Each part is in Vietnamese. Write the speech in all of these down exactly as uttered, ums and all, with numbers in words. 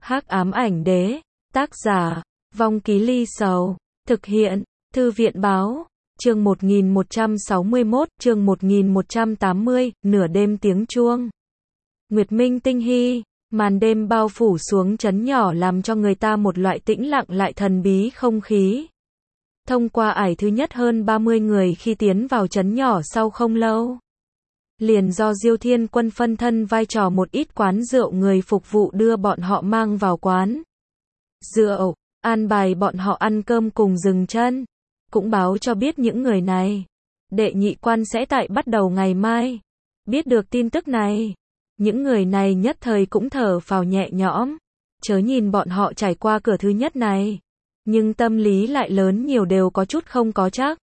Hắc ám ảnh đế, tác giả, Vong Ký Ly Sầu, thực hiện, Thư viện báo, chương một nghìn một trăm sáu mươi mốt, chương một nghìn một trăm tám mươi, nửa đêm tiếng chuông. Nguyệt minh tinh hy, màn đêm bao phủ xuống trấn nhỏ làm cho người ta một loại tĩnh lặng lại thần bí không khí. Thông qua ải thứ nhất hơn ba mươi người khi tiến vào trấn nhỏ sau không lâu. Liền do Diêu Thiên Quân phân thân vai trò một ít quán rượu người phục vụ đưa bọn họ mang vào quán rượu, an bài bọn họ ăn cơm cùng dừng chân. Cũng báo cho biết những người này, đệ nhị quan sẽ tại bắt đầu ngày mai. Biết được tin tức này, những người này nhất thời cũng thở phào nhẹ nhõm. Chớ nhìn bọn họ trải qua cửa thứ nhất này, nhưng tâm lý lại lớn nhiều đều có chút không có chắc.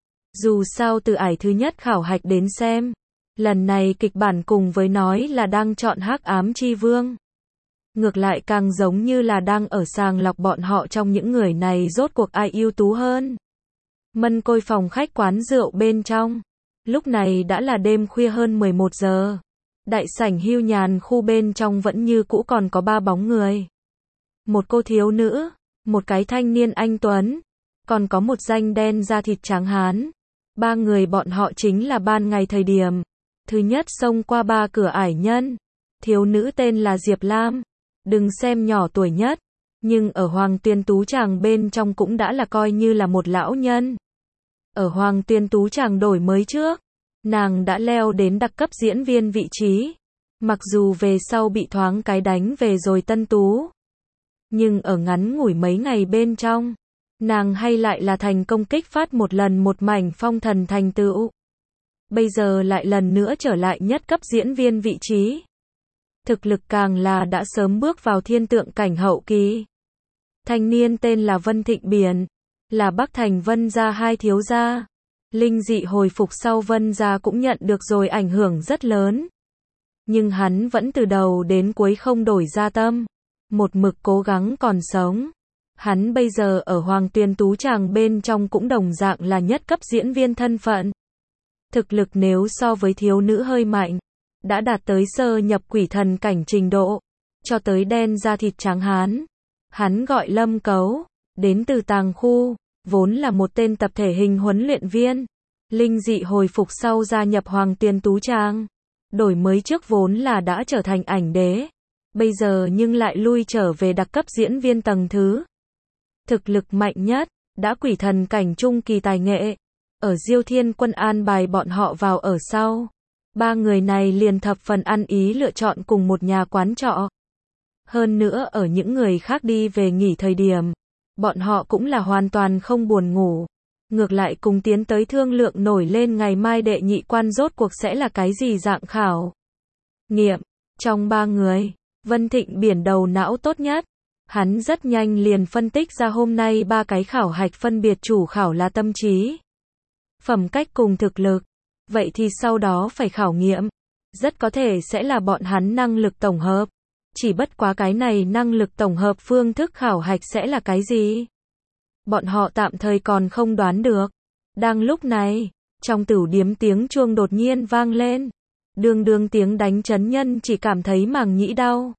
Dù sao từ ải thứ nhất khảo hạch đến xem, lần này kịch bản cùng với nói là đang chọn Hắc Ám Chi Vương. Ngược lại càng giống như là đang ở sàng lọc bọn họ trong những người này rốt cuộc ai ưu tú hơn. Mân côi phòng khách quán rượu bên trong. Lúc này đã là đêm khuya hơn mười một giờ. Đại sảnh hưu nhàn khu bên trong vẫn như cũ còn có ba bóng người. Một cô thiếu nữ, một cái thanh niên anh tuấn, còn có một danh đen da thịt trắng hán. Ba người bọn họ chính là ban ngày thời điểm thứ nhất xông qua ba cửa ải nhân. Thiếu nữ tên là Diệp Lam, đừng xem nhỏ tuổi nhất, nhưng ở Hoàng Tuyên Tú Tràng bên trong cũng đã là coi như là một lão nhân. Ở Hoàng Tuyên Tú Tràng đổi mới trước, nàng đã leo đến đặc cấp diễn viên vị trí. Mặc dù về sau bị thoáng cái đánh về rồi tân tú, nhưng ở ngắn ngủi mấy ngày bên trong, nàng hay lại là thành công kích phát một lần một mảnh phong thần thành tựu. Bây giờ lại lần nữa trở lại nhất cấp diễn viên vị trí. Thực lực càng là đã sớm bước vào thiên tượng cảnh hậu kỳ. Thanh niên tên là Vân Thịnh Biển, là Bắc Thành Vân gia hai thiếu gia. Linh dị hồi phục sau Vân gia cũng nhận được rồi ảnh hưởng rất lớn. Nhưng hắn vẫn từ đầu đến cuối không đổi ra tâm, một mực cố gắng còn sống. Hắn bây giờ ở Hoàng Tuyên Tú Tràng bên trong cũng đồng dạng là nhất cấp diễn viên thân phận. Thực lực nếu so với thiếu nữ hơi mạnh, đã đạt tới sơ nhập quỷ thần cảnh trình độ, cho tới đen da thịt trắng hán. Hắn gọi Lâm Cấu, đến từ tàng khu, vốn là một tên tập thể hình huấn luyện viên. Linh dị hồi phục sau gia nhập Hoàng Tuyên Tú Tràng. Đổi mới trước vốn là đã trở thành ảnh đế. Bây giờ nhưng lại lui trở về đặc cấp diễn viên tầng thứ. Thực lực mạnh nhất, đã quỷ thần cảnh trung kỳ tài nghệ. Ở Diêu Thiên Quân an bài bọn họ vào ở sau. Ba người này liền thập phần ăn ý lựa chọn cùng một nhà quán trọ. Hơn nữa ở những người khác đi về nghỉ thời điểm, bọn họ cũng là hoàn toàn không buồn ngủ. Ngược lại cùng tiến tới thương lượng nổi lên ngày mai đệ nhị quan rốt cuộc sẽ là cái gì dạng khảo nghiệm. Trong ba người, Vân Thịnh Biển đầu não tốt nhất. Hắn rất nhanh liền phân tích ra hôm nay ba cái khảo hạch phân biệt chủ khảo là tâm trí, phẩm cách cùng thực lực. Vậy thì sau đó phải khảo nghiệm, rất có thể sẽ là bọn hắn năng lực tổng hợp. Chỉ bất quá cái này năng lực tổng hợp phương thức khảo hạch sẽ là cái gì? Bọn họ tạm thời còn không đoán được. Đang lúc này, trong tửu điếm tiếng chuông đột nhiên vang lên. Đường đường tiếng đánh chấn nhân chỉ cảm thấy màng nhĩ đau.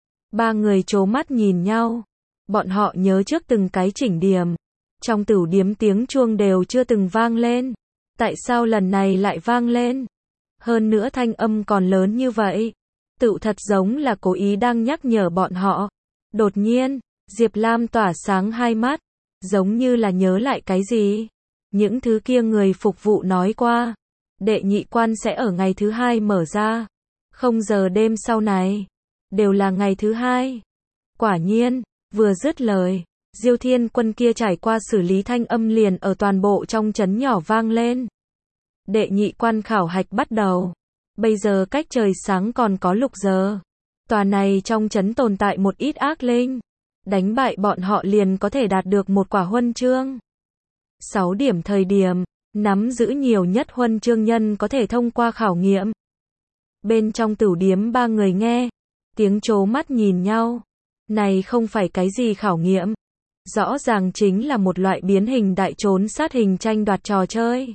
Ba người trố mắt nhìn nhau. Bọn họ nhớ trước từng cái chỉnh điểm. Trong tửu điếm tiếng chuông đều chưa từng vang lên. Tại sao lần này lại vang lên? Hơn nữa thanh âm còn lớn như vậy. Tự thật giống là cố ý đang nhắc nhở bọn họ. Đột nhiên, Diệp Lam tỏa sáng hai mắt. Giống như là nhớ lại cái gì. Những thứ kia người phục vụ nói qua. Đệ nhị quan sẽ ở ngày thứ hai mở ra. Không giờ đêm sau này. Đều là ngày thứ hai. Quả nhiên, vừa dứt lời. Diêu Thiên Quân kia trải qua xử lý thanh âm liền ở toàn bộ trong trấn nhỏ vang lên. Đệ nhị quan khảo hạch bắt đầu. Bây giờ cách trời sáng còn có lục giờ. Tòa này trong trấn tồn tại một ít ác linh. Đánh bại bọn họ liền có thể đạt được một quả huân chương. sáu điểm thời điểm, nắm giữ nhiều nhất huân chương nhân có thể thông qua khảo nghiệm. Bên trong tửu điếm ba người nghe, tiếng trố mắt nhìn nhau. Này không phải cái gì khảo nghiệm. Rõ ràng chính là một loại biến hình đại trốn sát hình tranh đoạt trò chơi.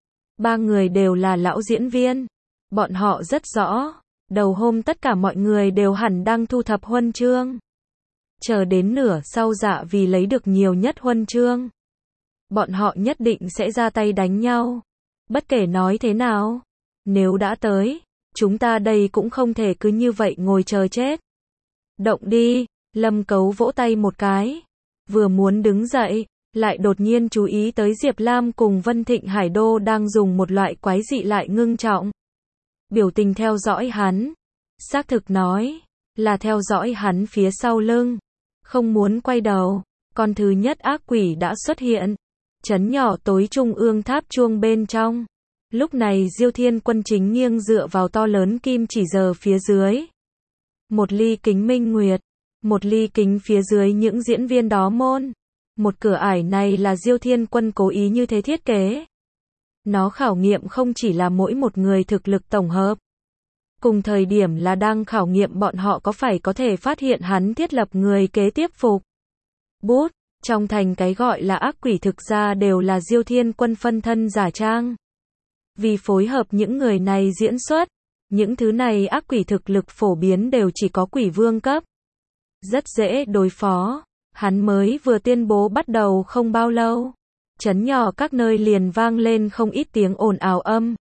Ba người đều là lão diễn viên. Bọn họ rất rõ, đầu hôm tất cả mọi người đều hẳn đang thu thập huân chương. chờ đến nửa sau dạ vì lấy được nhiều nhất huân chương. Bọn họ nhất định sẽ ra tay đánh nhau. Bất kể nói thế nào, nếu đã tới, chúng ta đây cũng không thể cứ như vậy ngồi chờ chết. Động đi, Lâm Cấu vỗ tay một cái. Vừa muốn đứng dậy, lại đột nhiên chú ý tới Diệp Lam cùng Vân Thịnh Hải Đô đang dùng một loại quái dị lại ngưng trọng biểu tình theo dõi hắn. Xác thực nói, là theo dõi hắn phía sau lưng. Không muốn quay đầu, con thứ nhất ác quỷ đã xuất hiện. Trấn nhỏ tối trung ương tháp chuông bên trong. Lúc này Diêu Thiên Quân chính nghiêng dựa vào to lớn kim chỉ giờ phía dưới. Một ly kính minh nguyệt, một ly kính phía dưới những diễn viên đó môn. Một cửa ải này là Diêu Thiên Quân cố ý như thế thiết kế. Nó khảo nghiệm không chỉ là mỗi một người thực lực tổng hợp. Cùng thời điểm là đang khảo nghiệm bọn họ có phải có thể phát hiện hắn thiết lập người kế tiếp phục. Bút, trong thành cái gọi là ác quỷ thực ra đều là Diêu Thiên Quân phân thân giả trang. Vì phối hợp những người này diễn xuất, những thứ này ác quỷ thực lực phổ biến đều chỉ có quỷ vương cấp. Rất dễ đối phó. Hắn mới vừa tuyên bố bắt đầu không bao lâu. Trấn nhỏ các nơi liền vang lên không ít tiếng ồn ào âm.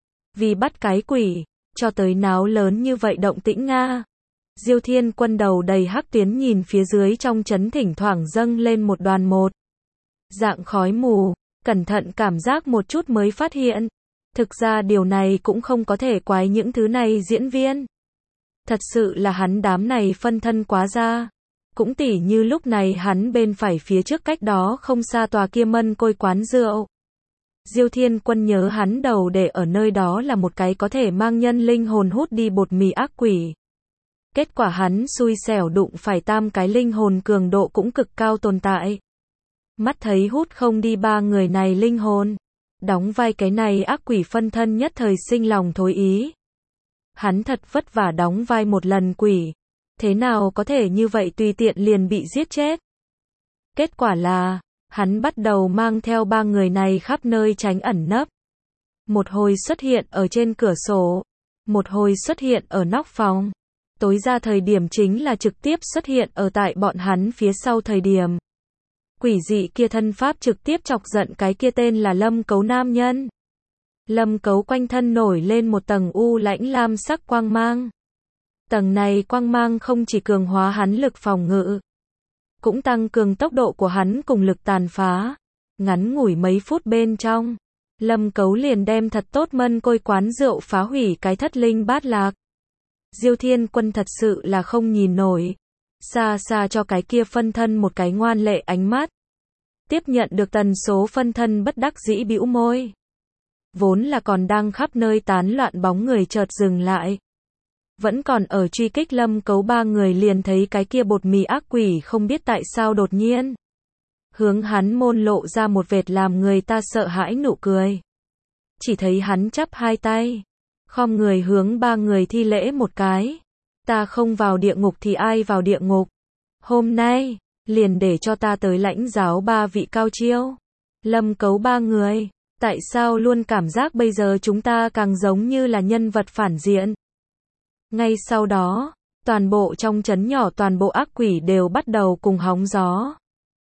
Vì bắt cái quỷ, cho tới náo lớn như vậy động tĩnh Nga. Diêu Thiên Quân đầu đầy hắc tuyến nhìn phía dưới trong trấn thỉnh thoảng dâng lên một đoàn một dạng khói mù, cẩn thận cảm giác một chút mới phát hiện. Thực ra điều này cũng không có thể quái những thứ này diễn viên. Thật sự là hắn đám này phân thân quá ra. Cũng tỉ như lúc này hắn bên phải phía trước cách đó không xa tòa kia mân côi quán rượu. Diêu Thiên Quân nhớ hắn đầu để ở nơi đó là một cái có thể mang nhân linh hồn hút đi bột mì ác quỷ. Kết quả hắn xui xẻo đụng phải tam cái linh hồn cường độ cũng cực cao tồn tại. Mắt thấy hút không đi ba người này linh hồn. Đóng vai cái này ác quỷ phân thân nhất thời sinh lòng thối ý. Hắn thật vất vả đóng vai một lần quỷ. Thế nào có thể như vậy tùy tiện liền bị giết chết? Kết quả là, hắn bắt đầu mang theo ba người này khắp nơi tránh ẩn nấp. Một hồi xuất hiện ở trên cửa sổ, một hồi xuất hiện ở nóc phòng. Tối ra thời điểm chính là trực tiếp xuất hiện ở tại bọn hắn phía sau thời điểm. Quỷ dị kia thân pháp trực tiếp chọc giận cái kia tên là Lâm Cấu nam nhân. Lâm Cấu quanh thân nổi lên một tầng u lãnh lam sắc quang mang. Tầng này quang mang không chỉ cường hóa hắn lực phòng ngự, cũng tăng cường tốc độ của hắn cùng lực tàn phá. Ngắn ngủi mấy phút bên trong, Lâm Cấu liền đem thật tốt mân côi quán rượu phá hủy cái thất linh bát lạc. Diêu Thiên Quân thật sự là không nhìn nổi. Xa xa cho cái kia phân thân một cái ngoan lệ ánh mắt. Tiếp nhận được tần số phân thân bất đắc dĩ bĩu môi. Vốn là còn đang khắp nơi tán loạn bóng người chợt dừng lại. Vẫn còn ở truy kích Lâm Cấu ba người liền thấy cái kia bột mì ác quỷ không biết tại sao đột nhiên. Hướng hắn môn lộ ra một vệt làm người ta sợ hãi nụ cười. Chỉ thấy hắn chắp hai tay. Khom người hướng ba người thi lễ một cái. Ta không vào địa ngục thì ai vào địa ngục. Hôm nay, liền để cho ta tới lãnh giáo ba vị cao chiêu. Lâm Cấu ba người. Tại sao luôn cảm giác bây giờ chúng ta càng giống như là nhân vật phản diện. Ngay sau đó, toàn bộ trong trấn nhỏ toàn bộ ác quỷ đều bắt đầu cùng hóng gió.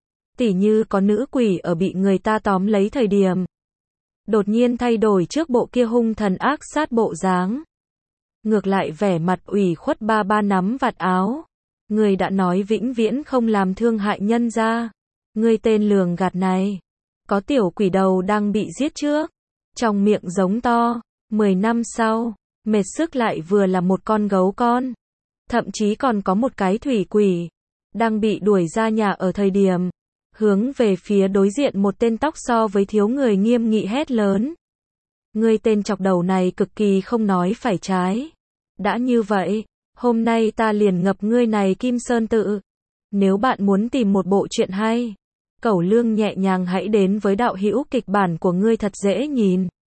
Tỉ như có nữ quỷ ở bị người ta tóm lấy thời điểm. Đột nhiên thay đổi trước bộ kia hung thần ác sát bộ dáng. Ngược lại vẻ mặt ủy khuất ba ba nắm vạt áo. Người đã nói vĩnh viễn không làm thương hại nhân ra. Người tên lường gạt này. Có tiểu quỷ đầu đang bị giết trước. Trong miệng giống to. Mười năm sau. Mệt sức lại vừa là một con gấu con. Thậm chí còn có một cái thủy quỷ. Đang bị đuổi ra nhà ở thời điểm. Hướng về phía đối diện một tên tóc so với thiếu người nghiêm nghị hét lớn. Ngươi tên chọc đầu này cực kỳ không nói phải trái. Đã như vậy, hôm nay ta liền ngập ngươi này Kim Sơn tự. Nếu bạn muốn tìm một bộ truyện hay, Cẩu Lương nhẹ nhàng hãy đến với đạo hữu kịch bản của ngươi thật dễ nhìn.